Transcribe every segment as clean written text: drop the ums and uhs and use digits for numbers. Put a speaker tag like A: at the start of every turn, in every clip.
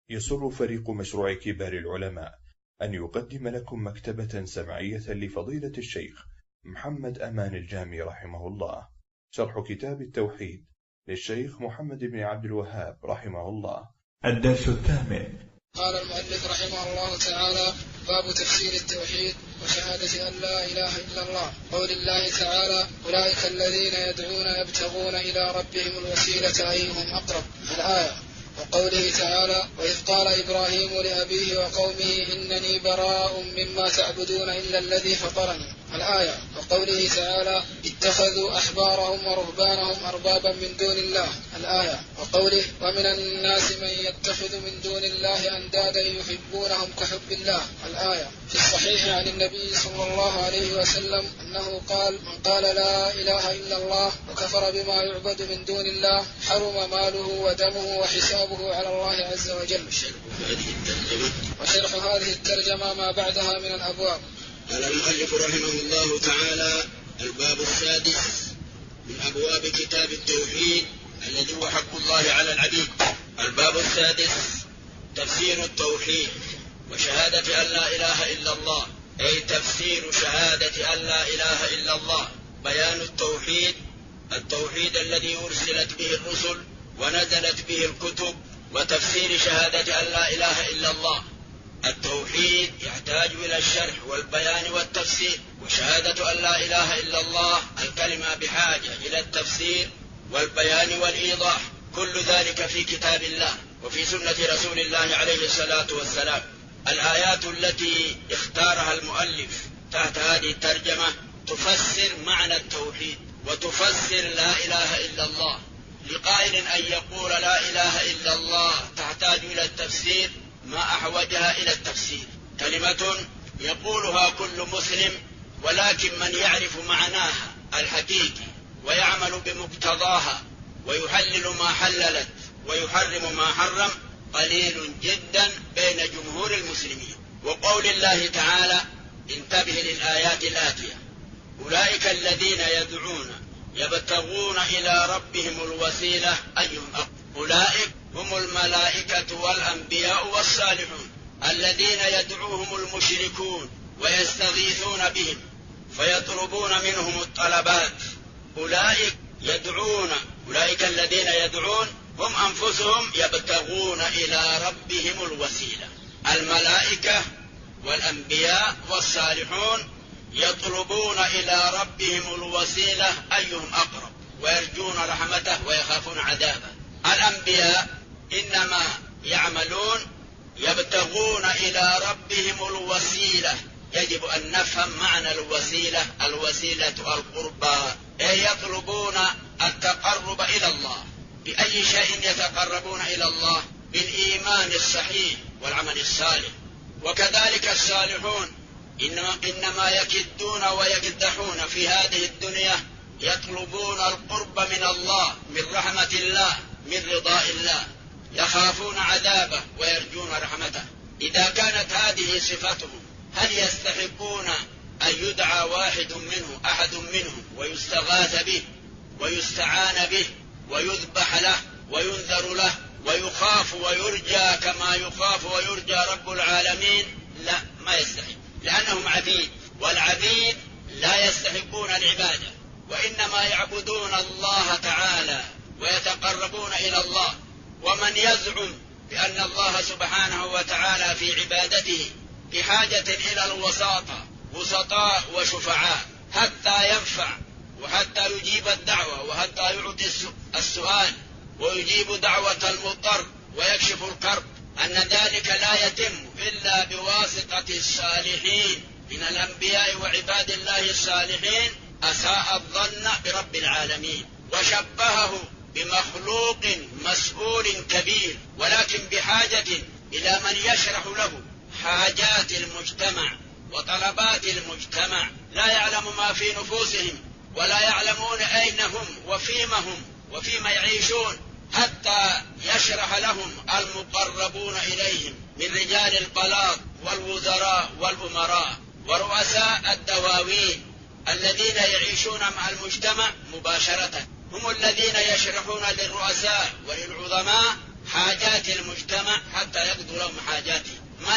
A: يسر فريق مشروع كبار العلماء أن يقدم لكم مكتبة سمعية لفضيلة الشيخ محمد أمان الجامي رحمه الله، شرح كتاب التوحيد للشيخ محمد بن عبد الوهاب رحمه الله.
B: الدرس الثامن.
C: قال المؤلف رحمه الله تعالى: باب تفسير التوحيد وشهادة أن لا إله إلا الله. قول الله تعالى: أولئك الذين يدعون يبتغون إلى ربهم الوسيلة أيهم أقرب، الآية. وقوله تعالى: وإذ قال إبراهيم لأبيه وقومه إنني براء مما تعبدون إلا الذي فطرني، الآية. وقوله تعالى: اتخذوا أحبارهم ورهبانهم أربابا من دون الله، الآية. وقوله: ومن الناس من يتخذ من دون الله أندادا يحبونهم كحب الله، الآية. في الصحيح عن النبي صلى الله عليه وسلم أنه قال: من قال لا إله إلا الله وكفر بما يعبد من دون الله حرم ماله ودمه وحسابه على الله عز وجل. وشرح هذه الترجمة ما بعدها من الأبواب.
D: قال المؤلف رحمه الله تعالى: الباب السادس من أبواب كتاب التوحيد الذي هو حق الله على العبيد. الباب السادس تفسير التوحيد وشهادة أن لا إله إلا الله، أي تفسير شهادة أن لا إله إلا الله. بيان التوحيد، التوحيد الذي أرسلت به الرسل ونزلت به الكتب، وتفسير شهادة أن لا إله إلا الله. التوحيد يحتاج إلى الشرح والبيان والتفسير، وشهادة أن لا إله إلا الله الكلمة بحاجة إلى التفسير والبيان والإيضاح. كل ذلك في كتاب الله وفي سنة رسول الله عليه الصلاة والسلام. الآيات التي اختارها المؤلف تحت هذه الترجمة تفسر معنى التوحيد وتفسر لا إله إلا الله. لقائل أن يقول لا إله إلا الله تحتاج إلى التفسير، ما أحوجها إلى التفسير. كلمة يقولها كل مسلم، ولكن من يعرف معناها الحقيقي ويعمل بمقتضاها ويحلل ما حللت ويحرم ما حرم قليل جدا بين جمهور المسلمين. وقول الله تعالى: انتبه للآيات الآتية: أولئك الذين يدعون يبتغون إلى ربهم الوسيلة أيهم أقرب. أولئك هم الملائكة والأنبياء والصالحون الذين يدعوهم المشركون ويستغيثون بهم فيطلبون منهم الطلبات. أولئك يدعون، أولئك الذين يدعون هم أنفسهم يبتغون إلى ربهم الوسيلة. الملائكة والأنبياء والصالحون يطلبون إلى ربهم الوسيلة أيهم أقرب، ويرجون رحمته ويخافون عذابه. الأنبياء إنما يعملون يبتغون إلى ربهم الوسيلة. يجب أن نفهم معنى الوسيلة. الوسيلة القربى، أي يطلبون التقرب إلى الله. بأي شيء يتقربون إلى الله؟ بالإيمان الصحيح والعمل الصالح. وكذلك الصالحون إنما يكدون ويكدحون في هذه الدنيا يطلبون القرب من الله، من رحمة الله، من رضاء الله، يخافون عذابه ويرجون رحمته. إذا كانت هذه صفتهم، هل يستحقون أن يدعى أحد منهم ويستغاث به ويستعان به ويذبح له وينذر له ويخاف ويرجى كما يخاف ويرجى رب العالمين؟ لا، ما يستحق، لأنهم عبيد، والعبيد لا يستحقون العبادة، وإنما يعبدون الله تعالى ويتقربون إلى الله. ومن يزعم بأن الله سبحانه وتعالى في عبادته بحاجة إلى الوساطة، وسطاء وشفعاء، حتى ينفع وحتى يجيب الدعوة وحتى يعطي السؤال ويجيب دعوة المضطر ويكشف الكرب، أن ذلك لا يتم إلا بواسطة الصالحين من الأنبياء وعباد الله الصالحين، أساء الظن برب العالمين وشبهه بمخلوق مسؤول كبير، ولكن بحاجة إلى من يشرح له حاجات المجتمع وطلبات المجتمع. لا يعلم ما في نفوسهم، ولا يعلمون أين هم وفيما يعيشون، حتى يشرح لهم المقربون إليهم من رجال البلاط والوزراء والأمراء ورؤساء الدواوين الذين يعيشون مع المجتمع مباشرة. هم الذين يشرحون للرؤساء وللعظماء حاجات المجتمع حتى يقدروا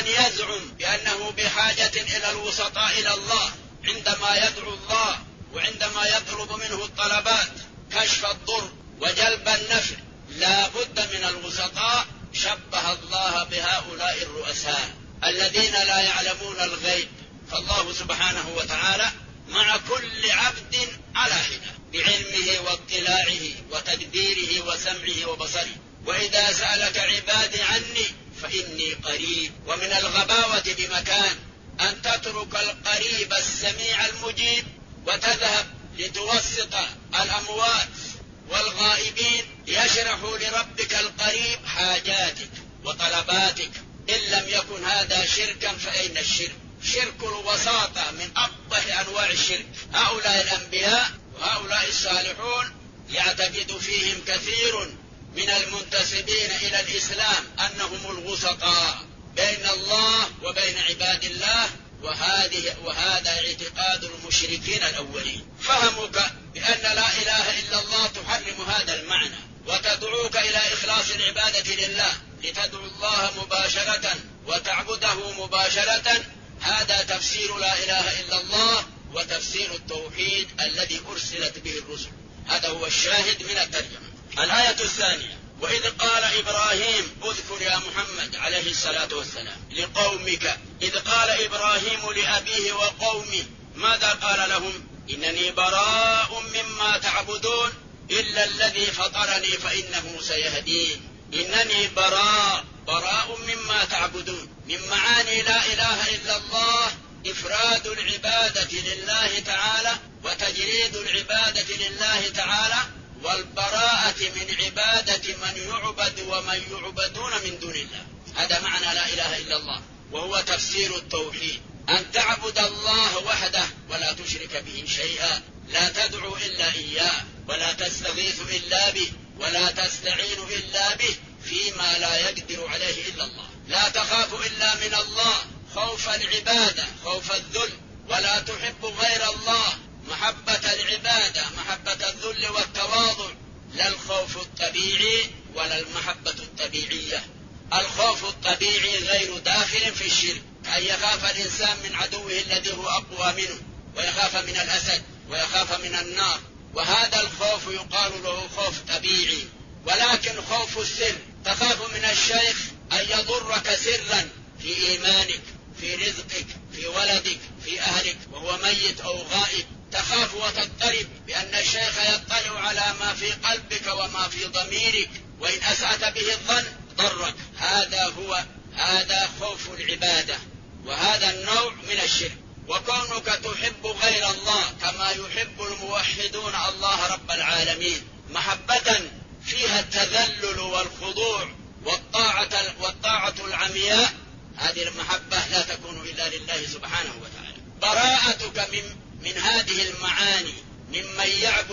D: من يزعم بأنه بحاجة إلى الوسطاء إلى الله عندما يدعو الله وعندما يطلب منه الطلبات كشف الضر وجلب النفع لا بد من الوسطاء، شبه الله بهؤلاء الرؤساء الذين لا يعلمون الغيب. فالله سبحانه وتعالى مع كل عبد على حدة بعلمه واطلاعه وتدبيره وسمعه وبصره. وإذا سألك عبادي عني فإني قريب. ومن الغباوة بمكان أن تترك القريب السميع المجيب وتذهب لتوسط الأموات والغائبين يشرحوا لربك القريب حاجاتك وطلباتك. إن لم يكن هذا شركا فأين الشرك؟ شرك الوساطة من أقبح أنواع الشرك. هؤلاء الأنبياء وهؤلاء الصالحون يعتقد فيهم كثير من المنتسبين إلى الإسلام أنهم الوسطاء بين الله وبين عباد الله، وهذا اعتقاد المشركين الأولين. فهمك بأن لا إله إلا الله تحرم هذا المعنى وتدعوك إلى إخلاص العبادة لله، لتدعو الله مباشرة وتعبده مباشرة. هذا تفسير لا إله إلا الله وتفسير التوحيد الذي أرسلت به الرسل. هذا هو الشاهد من الترجمة. الآية الثانية: وإذ قال إبراهيم، اذكر يا محمد عليه الصلاة والسلام لقومك. إذ قال إبراهيم لأبيه وقومه ماذا قال لهم؟ إنني براء مما تعبدون إلا الذي فطرني فإنه سيهدين. إنني براء مما تعبدون. من معاني لا إله إلا الله إفراد العبادة لله تعالى وتجريد العبادة لله تعالى، والبراءة من عبادة من يعبد ومن يعبدون من دون الله. هذا معنى لا إله إلا الله، وهو تفسير التوحيد: أن تعبد الله وحده ولا تشرك به شيئا، لا تدعو إلا إياه، ولا تستغيث إلا به، ولا تستعين إلا به فيما لا يقدر عليه إلا الله. لا تخاف إلا من الله خوف العبادة، خوف الذل، ولا تحب غير الله محبة العبادة، محبة الذل والتواضع، لا الخوف الطبيعي ولا المحبة الطبيعية. الخوف الطبيعي غير داخل في الشرك، كأن يخاف الإنسان من عدوه الذي هو أقوى منه، ويخاف من الأسد، ويخاف من النار، وهذا الخوف يقال له خوف طبيعي. ولكن خوف السر، تخاف من الشيخ أن يضرك سرا في إيمانك، في رزقك، في ولدك، في أهلك وهو ميت أو غائب، تخاف وتضطرب بأن الشيخ يطلع على ما في قلبك وما في ضميرك، وإن أسأت به الظن ضرك. هذا خوف العبادة، وهذا النوع من الشرك. وكونك تحب غير الله كما يحب الموحدون الله رب العالمين محبة فيها التذلل والخضوع والطاعة العمياء، هذه المحبة لا تكون إلا لله سبحانه وتعالى. براءتك من هذه المعاني ممن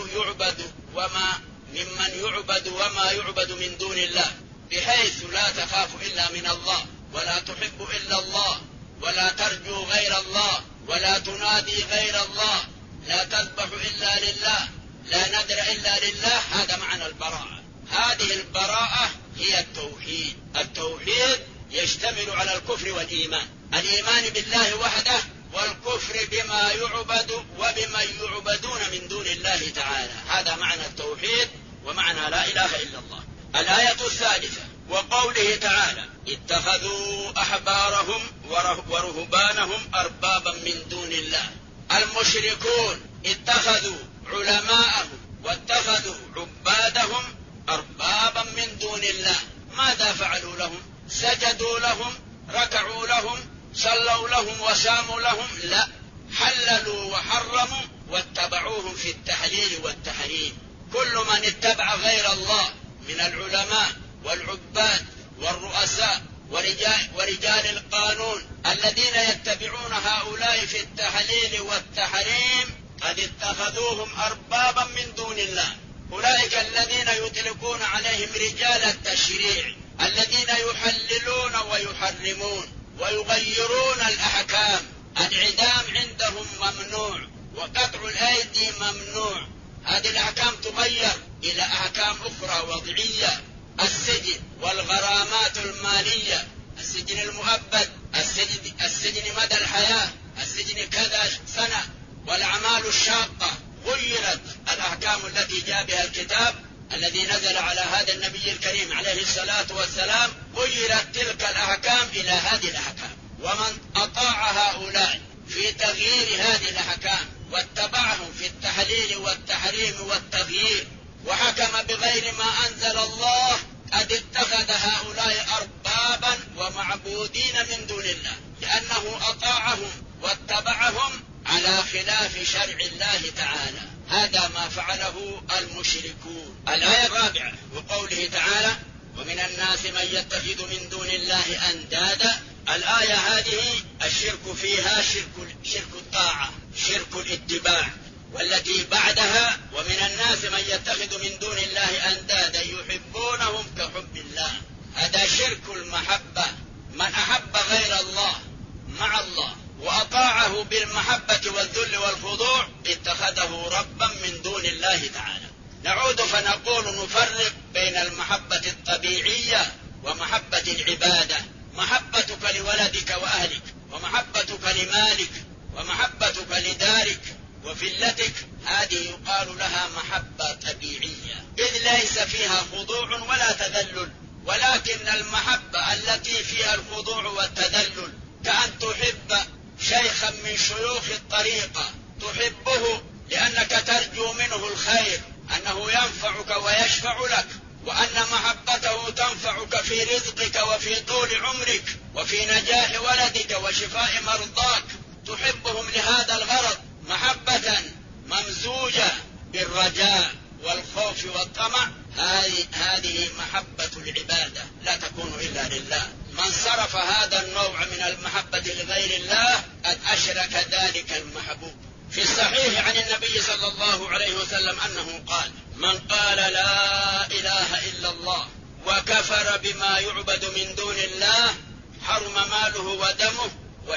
D: يعبد وما يعبد من دون الله، بحيث لا تخاف إلا من الله، ولا تحب إلا الله، ولا ترجو غير الله، ولا تنادي غير الله، لا تذبح إلا لله، لا ندر إلا لله. هذا معنى البراءة. هذه البراءة هي التوحيد. التوحيد يشتمل على الكفر والإيمان، الإيمان بالله وحده، والكفر بما يعبد وبمن يعبدون من دون الله تعالى. هذا معنى التوحيد ومعنى لا إله إلا الله. الآية الثالثة: وقوله تعالى: اتخذوا أحبارهم ورهبانهم أربابا من دون الله. المشركون اتخذوا علماءهم واتخذوا عبادهم أربابا من دون الله. ماذا فعلوا لهم؟ سجدوا لهم، ركعوا لهم، صلوا لهم وساموا لهم؟ لا، حللوا وحرموا واتبعوهم في التحليل والتحريم. كل من اتبع غير الله من العلماء والعباد والرؤساء ورجال القانون الذين يتبعون هؤلاء في التحليل والتحريم قد اتخذوهم أربابا من دون الله. أولئك الذين يطلقون عليهم رجال التشريع، الذين يحللون ويحرمون ويغيرون الأحكام. الإعدام عندهم ممنوع، وقطع الأيدي ممنوع. هذه الأحكام تغير إلى أحكام أخرى وضعية: السجن والغرامات المالية، السجن المؤبد، السجن مدى الحياة، السجن كذا سنة، والأعمال الشاقة. غيرت الأحكام التي جاء بها الكتاب الذي نزل على هذا النبي الكريم عليه الصلاة والسلام، غيرت تلك الأحكام إلى هذه الأحكام. ومن أطاع هؤلاء في تغيير هذه الأحكام واتبعهم في التحليل والتحريم والتغيير وحكم بغير ما أنزل الله، قد اتخذ هؤلاء أربابا ومعبودين من دون الله، لأنه أطاعهم واتبعهم على خلاف شرع الله تعالى. هذا ما فعله المشركون. الآية الرابعة وقوله تعالى: ومن الناس من يتخذ من دون الله أندادا. الآية هذه الشرك فيها شرك الطاعة، شرك الاتباع. والتي بعدها: ومن الناس من يتخذ من دون الله أندادا يحبونهم كحب الله. هذا شرك المحبة. من أحب غير الله مع الله وأطاعه بالمحبة والذل والخضوع اتخذه ربا من دون الله تعالى. نعود فنقول نفرق بين المحبة الطبيعية ومحبة العبادة. محبتك لولدك وأهلك، ومحبتك لمالك، ومحبتك لدارك وفلتك، هذه يقال لها محبة طبيعية، إذ ليس فيها خضوع ولا تذلل. ولكن المحبة التي فيها الخضوع والتذلل، كأن تحب شيخا من شيوخ الطريقة، تحبه لأنك ترجو منه الخير، أنه ينفعك ويشفع لك، وأن محبته تنفعك في رزقك وفي طول عمرك وفي نجاح ولدك وشفاء مرضاك. تحبهم لهذا الغرض محبة ممزوجة بالرجاء والخوف والطمع. هذه محبة العبادة، لا تكون إلا لله. من صرف هذا النوع من المحبة لغير الله قد أشرك ذلك المحبوب. في الصحيح عن النبي صلى الله عليه وسلم أنه قال: من قال لا إله إلا الله وكفر بما يعبد من دون الله حرم ماله ودمه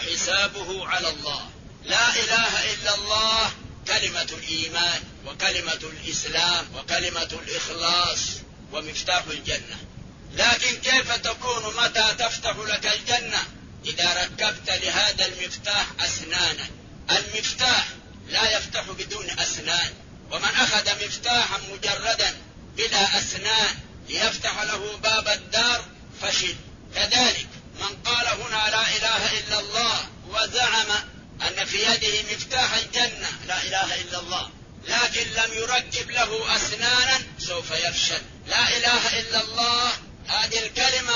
D: وحسابه على الله. لا إله إلا الله كلمة الإيمان وكلمة الإسلام وكلمة الإخلاص ومفتاح الجنة. لكن كيف تكون متى تفتح لك الجنة؟ إذا ركبت لهذا المفتاح أسنانا. المفتاح لا يفتح بدون أسنان، ومن أخذ مفتاحا مجردا بلا أسنان ليفتح له باب الدار فشل. كذلك من قال هنا لا إله إلا الله وزعم أن في يده مفتاح الجنة لا إله إلا الله، لكن لم يركب له أسنانا سوف يفشل. لا إله إلا الله هذه الكلمة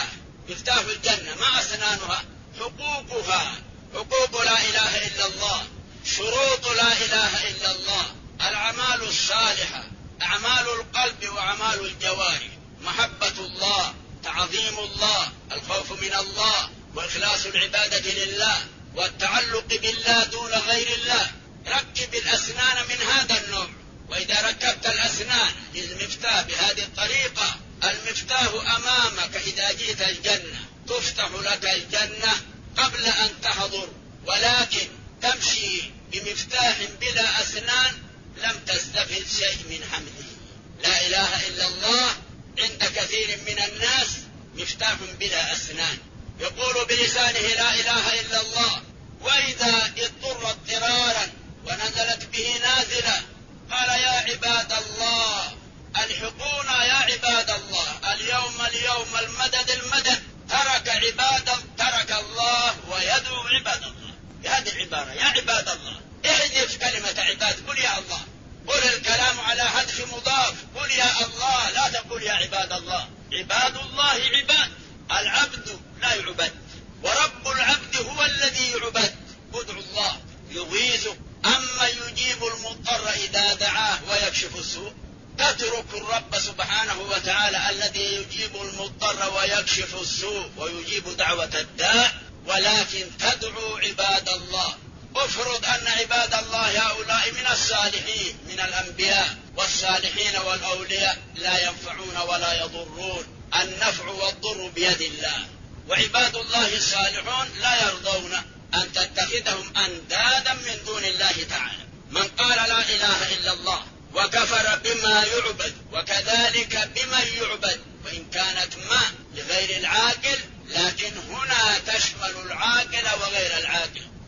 D: مفتاح الجنة، ما أسنانها؟ حقوقها، حقوق لا إله إلا الله، شروط لا إله إلا الله، الأعمال الصالحة، أعمال القلب وأعمال الجوارح، محبة الله، تعظيم الله، الخوف من الله، وإخلاص العبادة لله، والتعلق بالله دون غير الله. ركب الأسنان من هذا النوع. وإذا ركبت الأسنان للمفتاح بهذه الطريقة، المفتاح أمامك إذا جئت الجنة، تفتح لك الجنة قبل أن تحضر. ولكن تمشي بمفتاح بلا أسنان لم تستفد شيء من حمده. لا إله إلا الله عند كثير من الناس مفتاح بلا أسنان، يقول بلسانه لا إله إلا الله، وإذا اضطر اضطرارا ونزلت به نازلة قال يا عباد الله الحقونا، يا عباد الله اليوم المدد، ترك الله ويدعو عباد الله بهذه العبارة يا عباد الله. احذف كلمة عباد، قل يا الله، قل الكلام على حذف مضاف، قل يا الله، لا تقول يا عباد الله. عباد الله عباد، العبد لا يعبد، ورب العبد هو الذي يعبد. ادعو الله يغيثك، أما يجيب المضطر إذا دعاه ويكشف السوء. تترك الرب سبحانه وتعالى الذي يجيب المضطر ويكشف السوء ويجيب دعوة الداء، ولكن تدعو عباد الله. افرض أن عباد الله هؤلاء من الصالحين من الأنبياء، والصالحين والأولياء لا ينفعون ولا يضرون، النفع والضر بيد الله. وعباد الله الصالحون لا يرضون أن تتخذهم أندادا من دون الله تعالى. من قال لا إله إلا الله وكفر بما يعبد وكذلك بمن يعبد، وإن كانت ما لغير العاقل، لكن هنا تشمل العاقل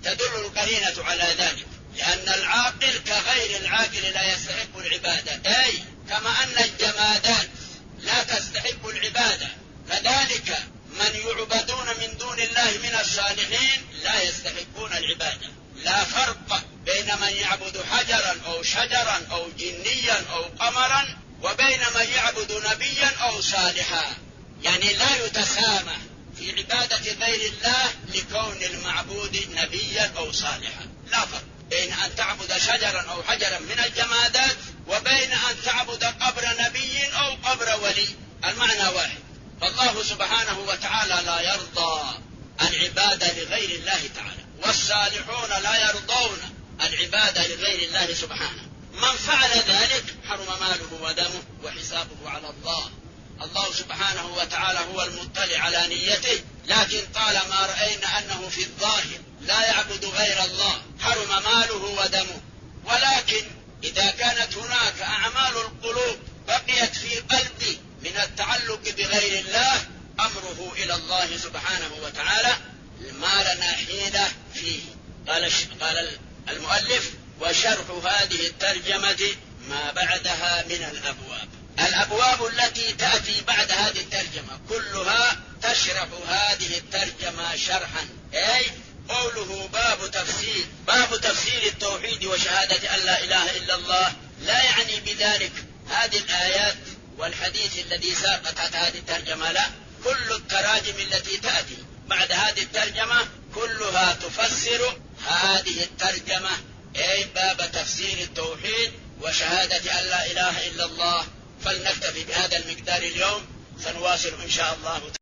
D: تدل القرينة على ذلك، لأن العاقل كغير العاقل لا يستحق العبادة، أي كما أن الجمادات لا تستحق العبادة كذلك من يعبدون من دون الله من الصالحين لا يستحقون العبادة. لا فرق بين من يعبد حجرا أو شجرا أو جنيا أو قمرا وبين من يعبد نبيا أو صالحا، يعني لا يتسامح في عبادة غير الله لكون المعبود نبيا أو صالحا. لا فرق بين أن تعبد شجرا أو حجرا من الجمادات وبين أن تعبد قبر نبي أو قبر ولي، المعنى واحد. فالله سبحانه وتعالى لا يرضى العبادة لغير الله تعالى، والصالحون لا يرضون العبادة لغير الله سبحانه. من فعل ذلك حرم ماله ودمه وحسابه على الله. الله سبحانه وتعالى هو المطلع على نيته، لكن طالما رأينا أنه في الظاهر لا يعبد غير الله حرم ماله ودمه. ولكن إذا كانت هناك أعمال القلوب بقيت في قلبي من التعلق بغير الله أمره إلى الله سبحانه وتعالى، ما لنا حيلة فيه. قال المؤلف: وشرح هذه الترجمة ما بعدها من الأبواب التي تأتي بعد هذه الترجمة كلها تشرح هذه الترجمة شرحا، أي قوله باب تفسير التوحيد وشهادة أن لا إله إلا الله، لا يعني بذلك هذه الآيات والحديث الذي ساقت هذه الترجمة، لا، كل التراجم التي تأتي بعد هذه الترجمة كلها تفسر هذه الترجمة، أي باب تفسير التوحيد وشهادة أن لا إله إلا الله. فلنكتفي بهذا المقدار اليوم، سنواصل إن شاء الله.